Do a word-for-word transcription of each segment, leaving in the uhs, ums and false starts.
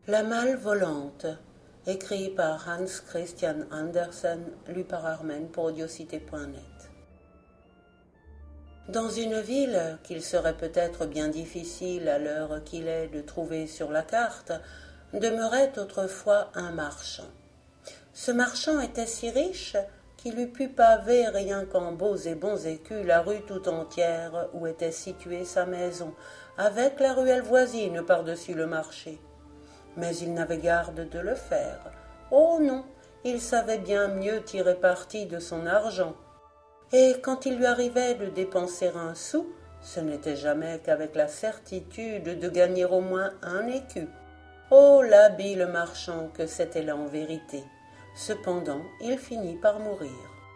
La malle volante, écrit par Hans Christian Andersen, lu par Armen pour audiocité point net. Dans une ville qu'il serait peut-être bien difficile à l'heure qu'il est de trouver sur la carte, demeurait autrefois un marchand. Ce marchand était si riche qu'il eût pu paver rien qu'en beaux et bons écus la rue tout entière où était située sa maison, avec la ruelle voisine par-dessus le marché. Mais il n'avait garde de le faire. Oh non, il savait bien mieux tirer parti de son argent. Et quand il lui arrivait de dépenser un sou, ce n'était jamais qu'avec la certitude de gagner au moins un écu. Oh, l'habile marchand que c'était là en vérité! Cependant, il finit par mourir.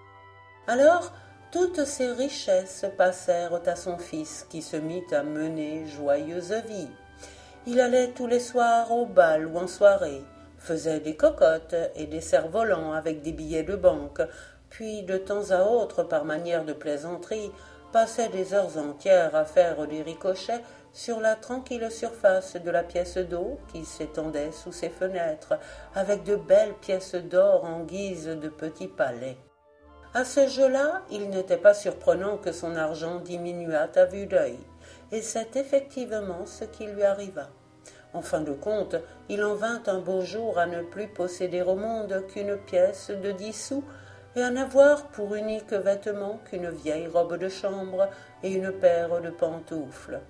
Alors, toutes ses richesses passèrent à son fils, qui se mit à mener joyeuse vie. Il allait tous les soirs au bal ou en soirée, faisait des cocottes et des cerfs-volants avec des billets de banque, puis de temps à autre, par manière de plaisanterie, passait des heures entières à faire des ricochets sur la tranquille surface de la pièce d'eau qui s'étendait sous ses fenêtres, avec de belles pièces d'or en guise de petits palais. À ce jeu-là, il n'était pas surprenant que son argent diminuât à vue d'œil, et c'est effectivement ce qui lui arriva. En fin de compte, il en vint un beau jour à ne plus posséder au monde qu'une pièce de dix sous, et à n'avoir pour unique vêtement qu'une vieille robe de chambre et une paire de pantoufles.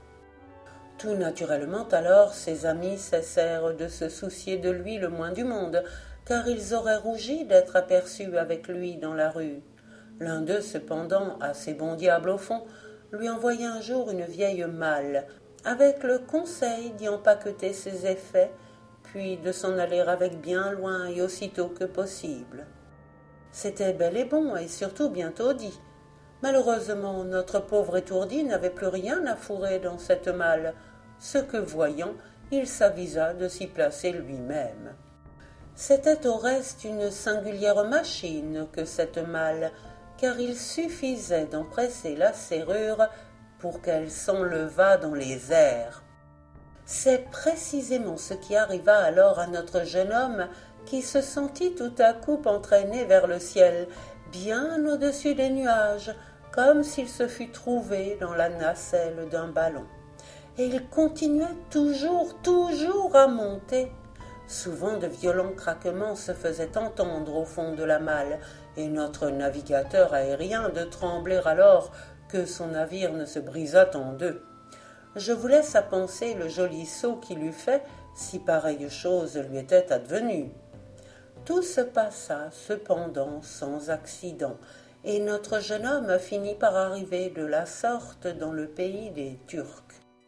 Tout naturellement alors ses amis cessèrent de se soucier de lui le moins du monde, car ils auraient rougi d'être aperçus avec lui dans la rue. L'un d'eux cependant, assez bon diable au fond, lui envoya un jour une vieille malle, avec le conseil d'y empaqueter ses effets, puis de s'en aller avec bien loin et aussitôt que possible. C'était bel et bon, et surtout bientôt dit. Malheureusement, notre pauvre étourdi n'avait plus rien à fourrer dans cette malle, ce que voyant, il s'avisa de s'y placer lui-même. C'était au reste une singulière machine que cette malle, car il suffisait d'en presser la serrure pour qu'elle s'enlevât dans les airs. C'est précisément ce qui arriva alors à notre jeune homme, qui se sentit tout à coup entraîné vers le ciel, bien au-dessus des nuages, comme s'il se fût trouvé dans la nacelle d'un ballon. Et il continuait toujours, toujours à monter. Souvent de violents craquements se faisaient entendre au fond de la malle, et notre navigateur aérien de trembler alors que son navire ne se brisât en deux. Je vous laisse à penser le joli saut qu'il eût fait si pareille chose lui était advenue. Tout se passa cependant sans accident, et notre jeune homme finit par arriver de la sorte dans le pays des Turcs.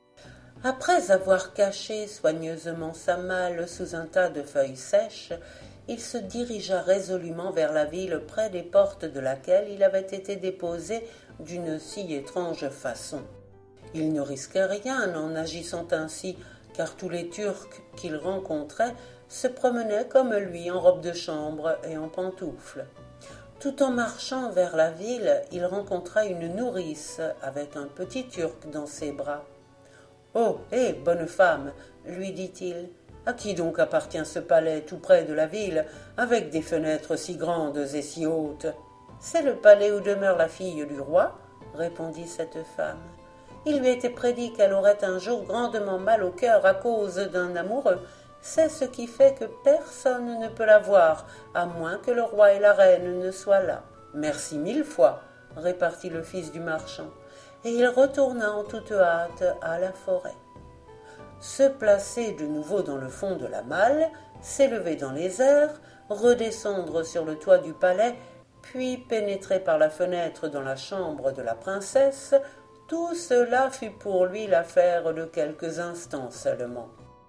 Après avoir caché soigneusement sa malle sous un tas de feuilles sèches, il se dirigea résolument vers la ville près des portes de laquelle il avait été déposé d'une si étrange façon. Il ne risquait rien en agissant ainsi, car tous les Turcs qu'il rencontrait se promenaient comme lui en robe de chambre et en pantoufles. Tout en marchant vers la ville, il rencontra une nourrice avec un petit Turc dans ses bras. « Oh, hé, bonne femme !» lui dit-il. « À qui donc appartient ce palais tout près de la ville, avec des fenêtres si grandes et si hautes ?»« C'est le palais où demeure la fille du roi, » répondit cette femme. « Il lui était prédit qu'elle aurait un jour grandement mal au cœur à cause d'un amoureux. C'est ce qui fait que personne ne peut la voir, à moins que le roi et la reine ne soient là. »« Merci mille fois, » répartit le fils du marchand, et il retourna en toute hâte à la forêt. Se placer de nouveau dans le fond de la malle, s'élever dans les airs, redescendre sur le toit du palais, puis pénétrer par la fenêtre dans la chambre de la princesse, tout cela fut pour lui l'affaire de quelques instants seulement.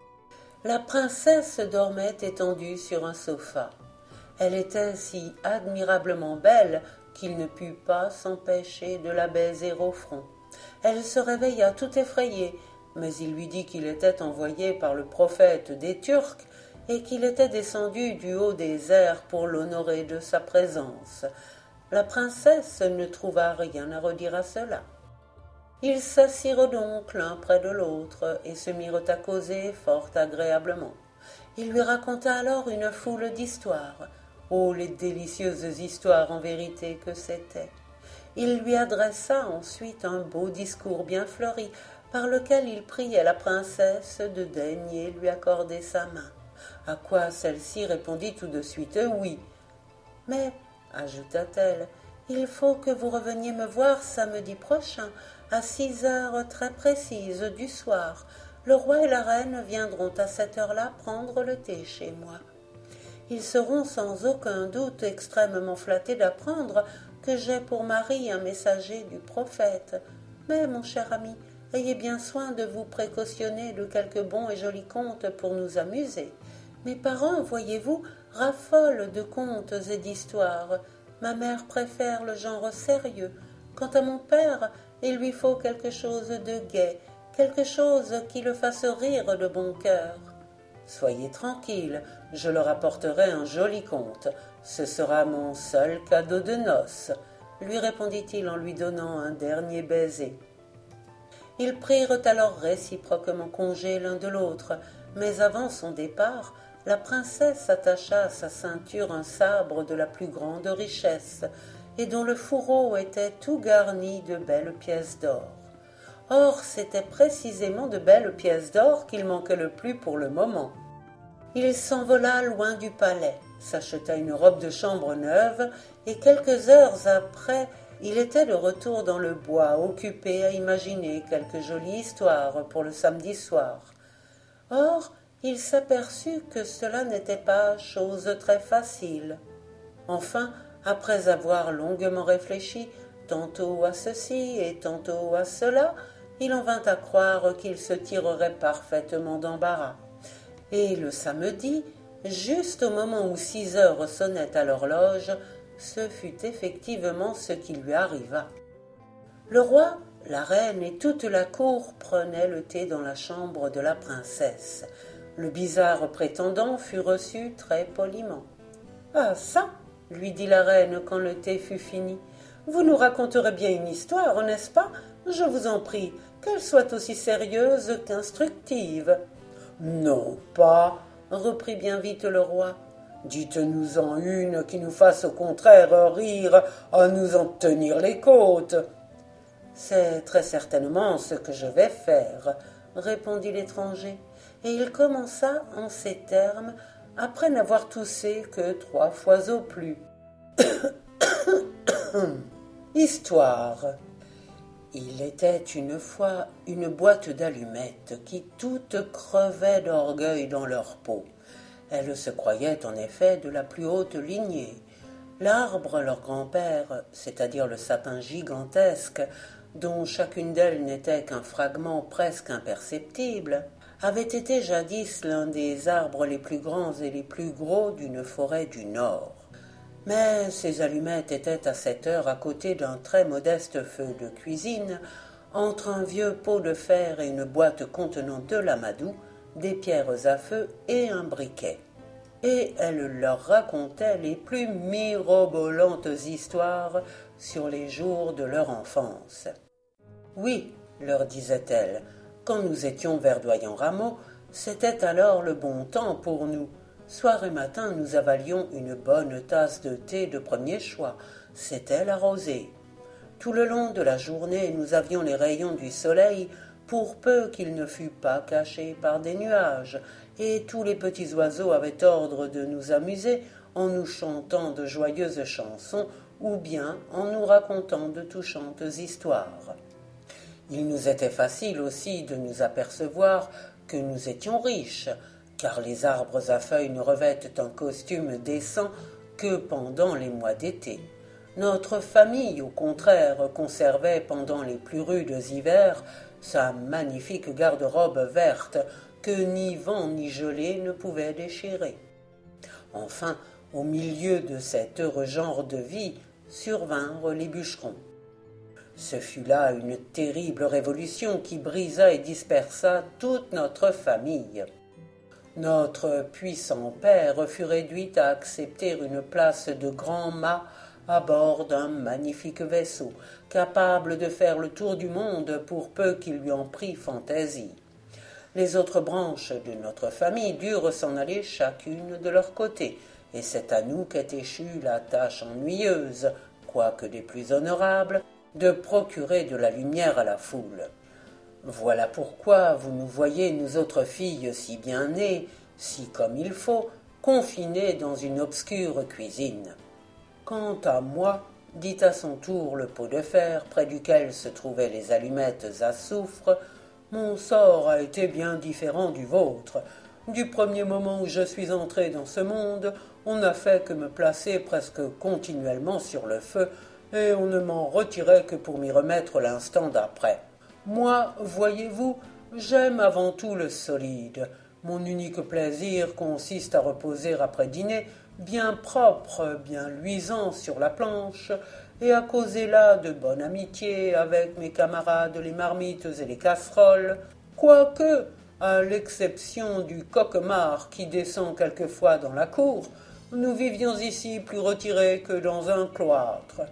La princesse dormait étendue sur un sofa. Elle était si admirablement belle qu'il ne put pas s'empêcher de la baiser au front. Elle se réveilla tout effrayée, mais il lui dit qu'il était envoyé par le prophète des Turcs et qu'il était descendu du haut des airs pour l'honorer de sa présence. La princesse ne trouva rien à redire à cela. Ils s'assirent donc l'un près de l'autre et se mirent à causer fort agréablement. Il lui raconta alors une foule d'histoires. Oh, les délicieuses histoires en vérité que c'étaient! Il lui adressa ensuite un beau discours bien fleuri, par lequel il priait la princesse de daigner lui accorder sa main, à quoi celle-ci répondit tout de suite oui. « Mais, ajouta-t-elle, il faut que vous reveniez me voir samedi prochain, à six heures très précises du soir. Le roi et la reine viendront à cette heure-là prendre le thé chez moi. Ils seront sans aucun doute extrêmement flattés d'apprendre que j'ai pour mari un messager du prophète. Mais, mon cher ami, ayez bien soin de vous précautionner de quelques bons et jolis contes pour nous amuser. Mes parents, voyez-vous, raffolent de contes et d'histoires. Ma mère préfère le genre sérieux. Quant à mon père, il lui faut quelque chose de gai, quelque chose qui le fasse rire de bon cœur. Soyez tranquille, je leur apporterai un joli conte. Ce sera mon seul cadeau de noces, lui répondit-il en lui donnant un dernier baiser. Ils prirent alors réciproquement congé l'un de l'autre, mais avant son départ, la princesse attacha à sa ceinture un sabre de la plus grande richesse, et dont le fourreau était tout garni de belles pièces d'or. Or, c'étaient précisément de belles pièces d'or qu'il manquait le plus pour le moment. Il s'envola loin du palais, s'acheta une robe de chambre neuve, et quelques heures après, il était de retour dans le bois, occupé à imaginer quelque jolie histoire pour le samedi soir. Or, il s'aperçut que cela n'était pas chose très facile. Enfin, après avoir longuement réfléchi, tantôt à ceci et tantôt à cela, il en vint à croire qu'il se tirerait parfaitement d'embarras. Et le samedi, juste au moment où six heures sonnaient à l'horloge, ce fut effectivement ce qui lui arriva. Le roi, la reine et toute la cour prenaient le thé dans la chambre de la princesse. Le bizarre prétendant fut reçu très poliment. « Ah ça !» lui dit la reine quand le thé fut fini. « Vous nous raconterez bien une histoire, n'est-ce pas? Je vous en prie, qu'elle soit aussi sérieuse qu'instructive. »« Non pas, » reprit bien vite le roi. « Dites-nous-en une qui nous fasse au contraire rire à nous en tenir les côtes. »« C'est très certainement ce que je vais faire, » répondit l'étranger, et il commença en ces termes, après n'avoir toussé que trois fois au plus. Histoire. Il était une fois une boîte d'allumettes qui toutes crevaient d'orgueil dans leur peau. Elles se croyaient en effet de la plus haute lignée. L'arbre, leur grand-père, c'est-à-dire le sapin gigantesque, dont chacune d'elles n'était qu'un fragment presque imperceptible, avait été jadis l'un des arbres les plus grands et les plus gros d'une forêt du Nord. Mais ces allumettes étaient à cette heure à côté d'un très modeste feu de cuisine, entre un vieux pot de fer et une boîte contenant de l'amadou, des pierres à feu et un briquet. Et elle leur racontait les plus mirobolantes histoires sur les jours de leur enfance. « Oui, leur disait-elle, quand nous étions verdoyants rameaux, c'était alors le bon temps pour nous. Soir et matin, nous avalions une bonne tasse de thé de premier choix, c'était la rosée. Tout le long de la journée, nous avions les rayons du soleil, pour peu qu'il ne fût pas caché par des nuages, et tous les petits oiseaux avaient ordre de nous amuser en nous chantant de joyeuses chansons ou bien en nous racontant de touchantes histoires. Il nous était facile aussi de nous apercevoir que nous étions riches, car les arbres à feuilles ne revêtent un costume décent que pendant les mois d'été. Notre famille, au contraire, conservait pendant les plus rudes hivers sa magnifique garde-robe verte que ni vent ni gelée ne pouvaient déchirer. Enfin, au milieu de cet heureux genre de vie, survinrent les bûcherons. Ce fut là une terrible révolution qui brisa et dispersa toute notre famille. Notre puissant père fut réduit à accepter une place de grand mât à bord d'un magnifique vaisseau, capable de faire le tour du monde pour peu qu'il lui en prît fantaisie. les autres branches de notre famille durent s'en aller chacune de leur côté, et c'est à nous qu'est échue la tâche ennuyeuse, quoique des plus honorables, de procurer de la lumière à la foule. Voilà pourquoi vous nous voyez, nous autres filles, si bien nées, si comme il faut, confinées dans une obscure cuisine. Quant à moi, dit à son tour le pot de fer près duquel se trouvaient les allumettes à soufre, mon sort a été bien différent du vôtre. Du premier moment où je suis entré dans ce monde, on n'a fait que me placer presque continuellement sur le feu, et on ne m'en retirait que pour m'y remettre l'instant d'après. Moi, voyez-vous, j'aime avant tout le solide. Mon unique plaisir consiste à reposer après dîner, bien propre, bien luisant sur la planche, et à causer là de bonne amitié avec mes camarades les marmites et les casseroles, quoique, à l'exception du coquemard qui descend quelquefois dans la cour, nous vivions ici plus retirés que dans un cloître.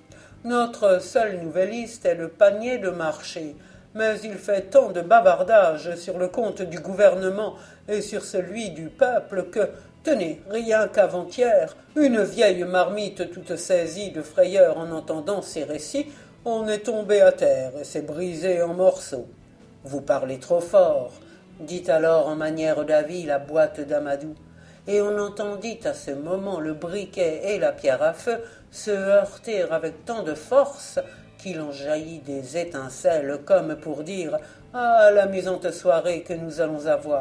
Notre seul nouvelliste est le panier de marché, mais il fait tant de bavardages sur le compte du gouvernement et sur celui du peuple que, tenez, rien qu'avant-hier, une vieille marmite toute saisie de frayeur en entendant ces récits, on est tombé à terre et s'est brisé en morceaux. Vous parlez trop fort, dit alors en manière d'avis la boîte d'Amadou, et on entendit à ce moment le briquet et la pierre à feu se heurter avec tant de force qu'il en jaillit des étincelles comme pour dire « Ah, l'amusante soirée que nous allons avoir !»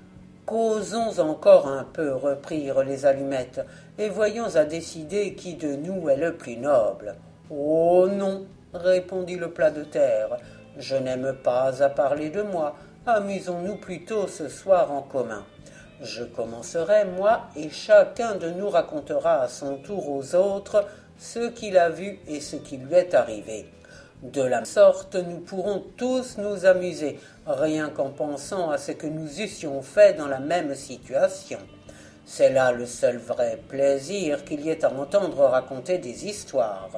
Causons encore un peu, reprirent les allumettes, et voyons à décider qui de nous est le plus noble. Oh non, répondit le plat de terre, je n'aime pas à parler de moi, amusons-nous plutôt ce soir en commun. Je commencerai, moi, et chacun de nous racontera à son tour aux autres ce qu'il a vu et ce qui lui est arrivé. De la sorte, nous pourrons tous nous amuser, rien qu'en pensant à ce que nous eussions fait dans la même situation. C'est là le seul vrai plaisir qu'il y ait à entendre raconter des histoires.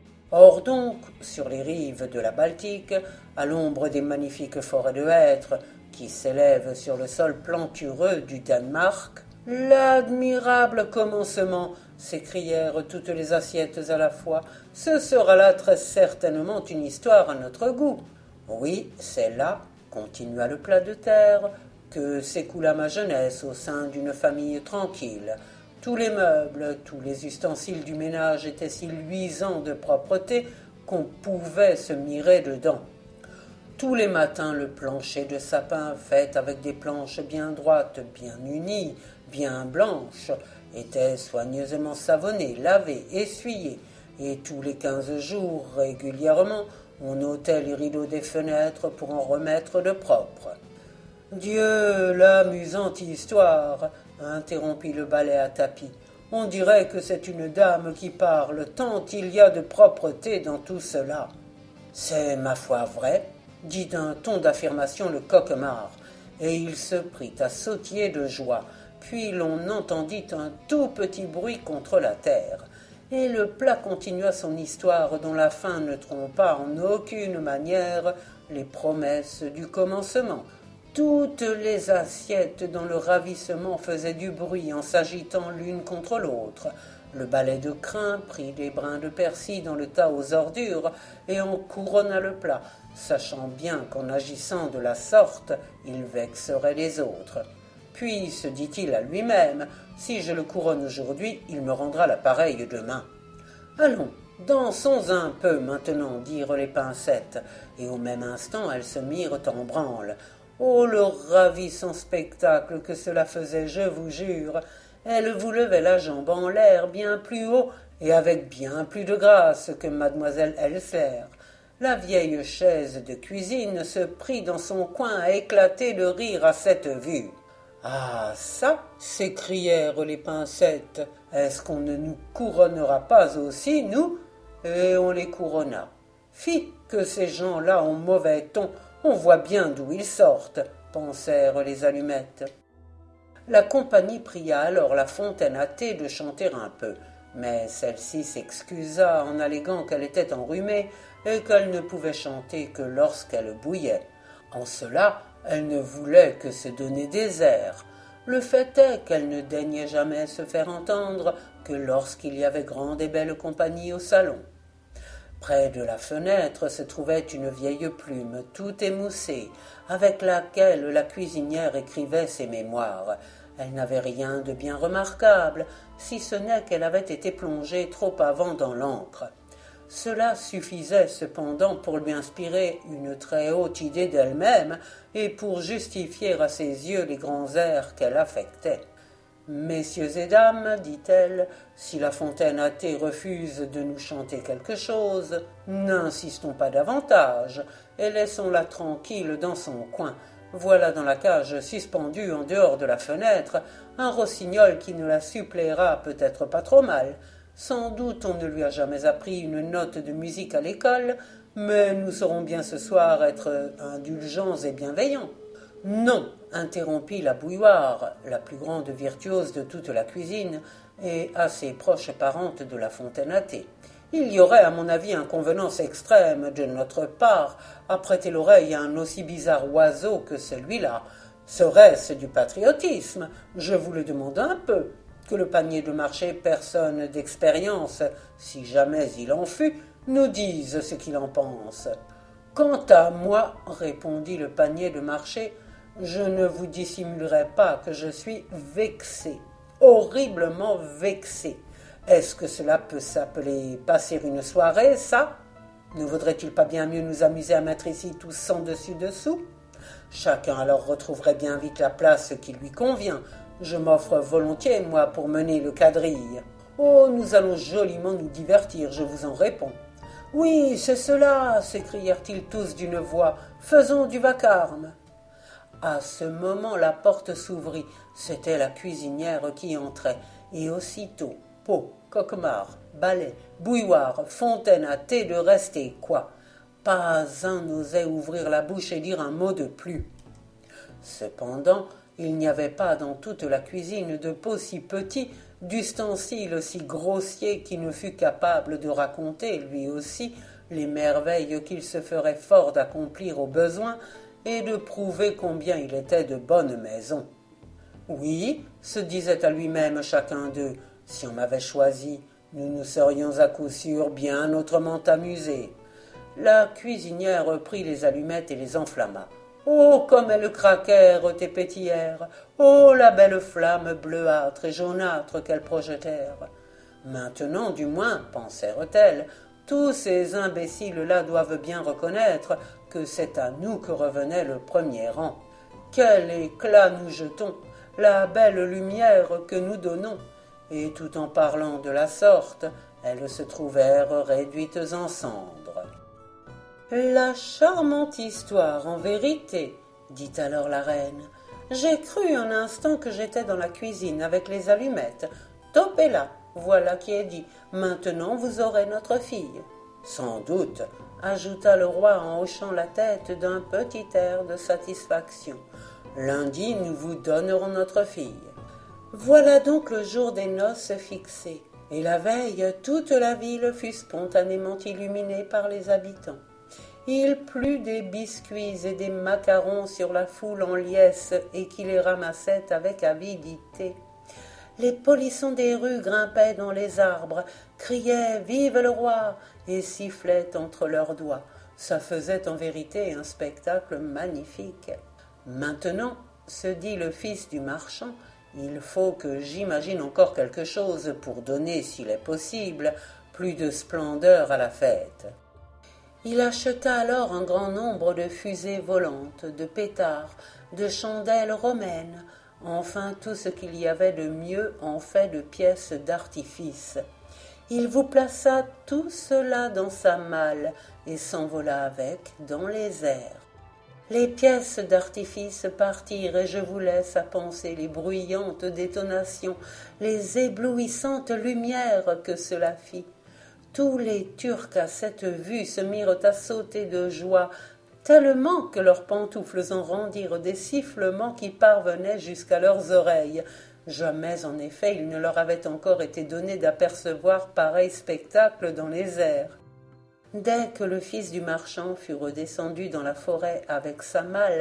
Or donc, sur les rives de la Baltique, à l'ombre des magnifiques forêts de hêtres qui s'élèvent sur le sol plantureux du Danemark, « L'admirable commencement !» s'écrièrent toutes les assiettes à la fois. « Ce sera là très certainement une histoire à notre goût. » « Oui, c'est là, continua le plat de terre, que s'écoula ma jeunesse au sein d'une famille tranquille. Tous les meubles, tous les ustensiles du ménage étaient si luisants de propreté qu'on pouvait se mirer dedans. Tous les matins, le plancher de sapin, fait avec des planches bien droites, bien unies, bien blanches, était soigneusement savonné, lavé, essuyé, et tous les quinze jours, régulièrement, on ôtait les rideaux des fenêtres pour en remettre de propre. « Dieu, l'amusante histoire !» interrompit le balai à tapis. « On dirait que c'est une dame qui parle, tant il y a de propreté dans tout cela. »« C'est ma foi vrai, » dit d'un ton d'affirmation le coquemard, et il se prit à sautiller de joie. Puis l'on entendit un tout petit bruit contre la terre, et le plat continua son histoire dont la fin ne trompa en aucune manière les promesses du commencement. Toutes les assiettes dans le ravissement faisaient du bruit en s'agitant l'une contre l'autre. Le balai de crin prit des brins de persil dans le tas aux ordures et en couronna le plat, sachant bien qu'en agissant de la sorte, il vexerait les autres. Puis se dit-il à lui-même, si je le couronne aujourd'hui, il me rendra la pareille demain. Allons, dansons un peu maintenant, dirent les pincettes, et au même instant elles se mirent en branle. Oh, le ravissant spectacle que cela faisait, je vous jure! Elle vous levait la jambe en l'air bien plus haut et avec bien plus de grâce que mademoiselle Elser. La vieille chaise de cuisine se prit dans son coin à éclater de rire à cette vue. « Ah, ça !» s'écrièrent les pincettes. « Est-ce qu'on ne nous couronnera pas aussi, nous ?» Et on les couronna. « Fi, que ces gens-là ont mauvais ton, on voit bien d'où ils sortent, » pensèrent les allumettes. La compagnie pria alors la fontaine à thé de chanter un peu, mais celle-ci s'excusa en alléguant qu'elle était enrhumée et qu'elle ne pouvait chanter que lorsqu'elle bouillait. En cela, Elle ne voulait que se donner des airs. Le fait est qu'elle ne daignait jamais se faire entendre que lorsqu'il y avait grande et belle compagnie au salon. Près de la fenêtre se trouvait une vieille plume tout émoussée, avec laquelle la cuisinière écrivait ses mémoires. Elle n'avait rien de bien remarquable, si ce n'est qu'elle avait été plongée trop avant dans l'encre. Cela suffisait cependant pour lui inspirer une très haute idée d'elle-même et pour justifier à ses yeux les grands airs qu'elle affectait. « Messieurs et dames, dit-elle, si La Fontaine à thé refuse de nous chanter quelque chose, n'insistons pas davantage et laissons-la tranquille dans son coin. Voilà dans la cage suspendue en dehors de la fenêtre un rossignol qui ne la suppléera peut-être pas trop mal. Sans doute on ne lui a jamais appris une note de musique à l'école, mais nous saurons bien ce soir être indulgents et bienveillants. » « Non, interrompit la bouilloire, la plus grande virtuose de toute la cuisine, et assez proche parente de La Fontaine à thé. Il y aurait, à mon avis, inconvenance extrême de notre part à prêter l'oreille à un aussi bizarre oiseau que celui-là. Serait-ce du patriotisme? Je vous le demande un peu. Que le panier de marché, personne d'expérience, si jamais il en fut, nous dise ce qu'il en pense. Quant à moi, répondit le panier de marché, je ne vous dissimulerai pas que je suis vexé, horriblement vexé. Est-ce que cela peut s'appeler passer une soirée, ça? Ne vaudrait-il pas bien mieux nous amuser à mettre ici tous sans dessus-dessous? Chacun alors retrouverait bien vite la place qui lui convient. Je m'offre volontiers, moi, pour mener le quadrille. Oh, nous allons joliment nous divertir, je vous en réponds. Oui, c'est cela, s'écrièrent-ils tous d'une voix. Faisons du vacarme. À ce moment, la porte s'ouvrit. C'était la cuisinière qui entrait. Et aussitôt, pot, coquemard, balai, bouilloire, fontaine à thé de rester, quoi. Pas un n'osait ouvrir la bouche et dire un mot de plus. Cependant, il n'y avait pas dans toute la cuisine de pot si petit, d'ustensile aussi grossier qui ne fût capable de raconter, lui aussi, les merveilles qu'il se ferait fort d'accomplir au besoin, et de prouver combien il était de bonne maison. Oui, se disait à lui-même chacun d'eux, si on m'avait choisi, nous nous serions à coup sûr bien autrement amusés. La cuisinière prit les allumettes et les enflamma. Oh, comme elles craquèrent et pétillèrent! Oh, la belle flamme bleuâtre et jaunâtre qu'elles projetèrent! Maintenant, du moins, pensèrent-elles, tous ces imbéciles-là doivent bien reconnaître que c'est à nous que revenait le premier rang. Quel éclat nous jetons, la belle lumière que nous donnons! Et tout en parlant de la sorte, elles se trouvèrent réduites en cendres. La charmante histoire, en vérité, dit alors la reine. J'ai cru un instant que j'étais dans la cuisine avec les allumettes. Topez-la, voilà qui est dit. Maintenant vous aurez notre fille. Sans doute, ajouta le roi en hochant la tête d'un petit air de satisfaction. Lundi, nous vous donnerons notre fille. Voilà donc le jour des noces fixé, et la veille, toute la ville fut spontanément illuminée par les habitants. Il plut des biscuits et des macarons sur la foule en liesse et qui les ramassait avec avidité. Les polissons des rues grimpaient dans les arbres, criaient « Vive le roi !» et sifflaient entre leurs doigts. Ça faisait en vérité un spectacle magnifique. Maintenant, se dit le fils du marchand, il faut que j'imagine encore quelque chose pour donner, s'il est possible, plus de splendeur à la fête. Il acheta alors un grand nombre de fusées volantes, de pétards, de chandelles romaines, enfin tout ce qu'il y avait de mieux en fait de pièces d'artifice. Il vous plaça tout cela dans sa malle et s'envola avec dans les airs. Les pièces d'artifice partirent et je vous laisse à penser les bruyantes détonations, les éblouissantes lumières que cela fit. Tous les Turcs à cette vue se mirent à sauter de joie, tellement que leurs pantoufles en rendirent des sifflements qui parvenaient jusqu'à leurs oreilles. Jamais, en effet, il ne leur avait encore été donné d'apercevoir pareil spectacle dans les airs. Dès que le fils du marchand fut redescendu dans la forêt avec sa malle,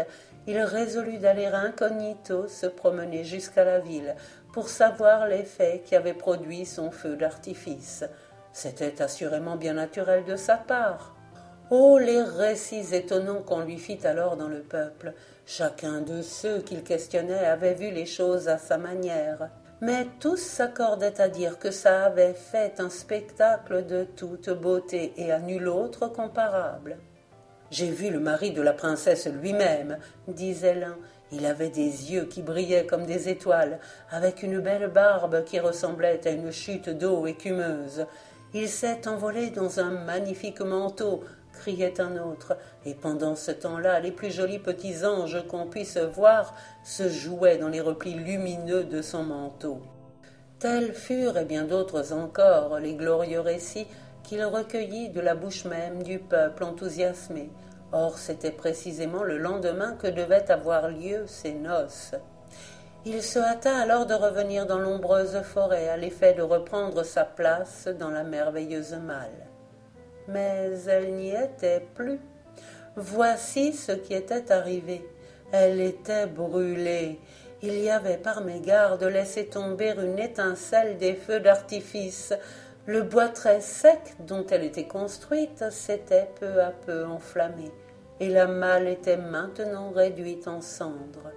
il résolut d'aller incognito se promener jusqu'à la ville pour savoir l'effet qu'avait produit son feu d'artifice. C'était assurément bien naturel de sa part. Oh, les récits étonnants qu'on lui fit alors dans le peuple! Chacun de ceux qu'il questionnait avait vu les choses à sa manière. Mais tous s'accordaient à dire que ça avait fait un spectacle de toute beauté et à nul autre comparable. « J'ai vu le mari de la princesse lui-même, » disait l'un. Il avait des yeux qui brillaient comme des étoiles, avec une belle barbe qui ressemblait à une chute d'eau écumeuse. « Il s'est envolé dans un magnifique manteau, » criait un autre, et pendant ce temps-là, les plus jolis petits anges qu'on puisse voir se jouaient dans les replis lumineux de son manteau. Tels furent, et bien d'autres encore, les glorieux récits qu'il recueillit de la bouche même du peuple enthousiasmé. Or, c'était précisément le lendemain que devaient avoir lieu ces noces. Il se hâta alors de revenir dans l'ombreuse forêt, à l'effet de reprendre sa place dans la merveilleuse malle. Mais elle n'y était plus. Voici ce qui était arrivé. Elle était brûlée. Il y avait par mégarde laissé tomber une étincelle des feux d'artifice. Le bois très sec dont elle était construite s'était peu à peu enflammé, et la malle était maintenant réduite en cendres.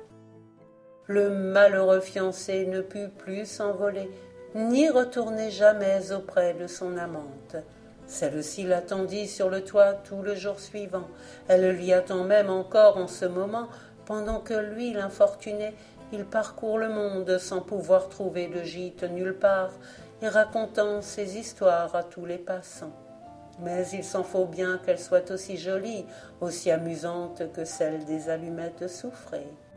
Le malheureux fiancé ne put plus s'envoler, ni retourner jamais auprès de son amante. Celle-ci l'attendit sur le toit tout le jour suivant. Elle l'y attend même encore en ce moment, pendant que lui, l'infortuné, il parcourt le monde sans pouvoir trouver de gîte nulle part, et racontant ses histoires à tous les passants. Mais il s'en faut bien qu'elles soient aussi jolies, aussi amusantes que celles des allumettes soufrées.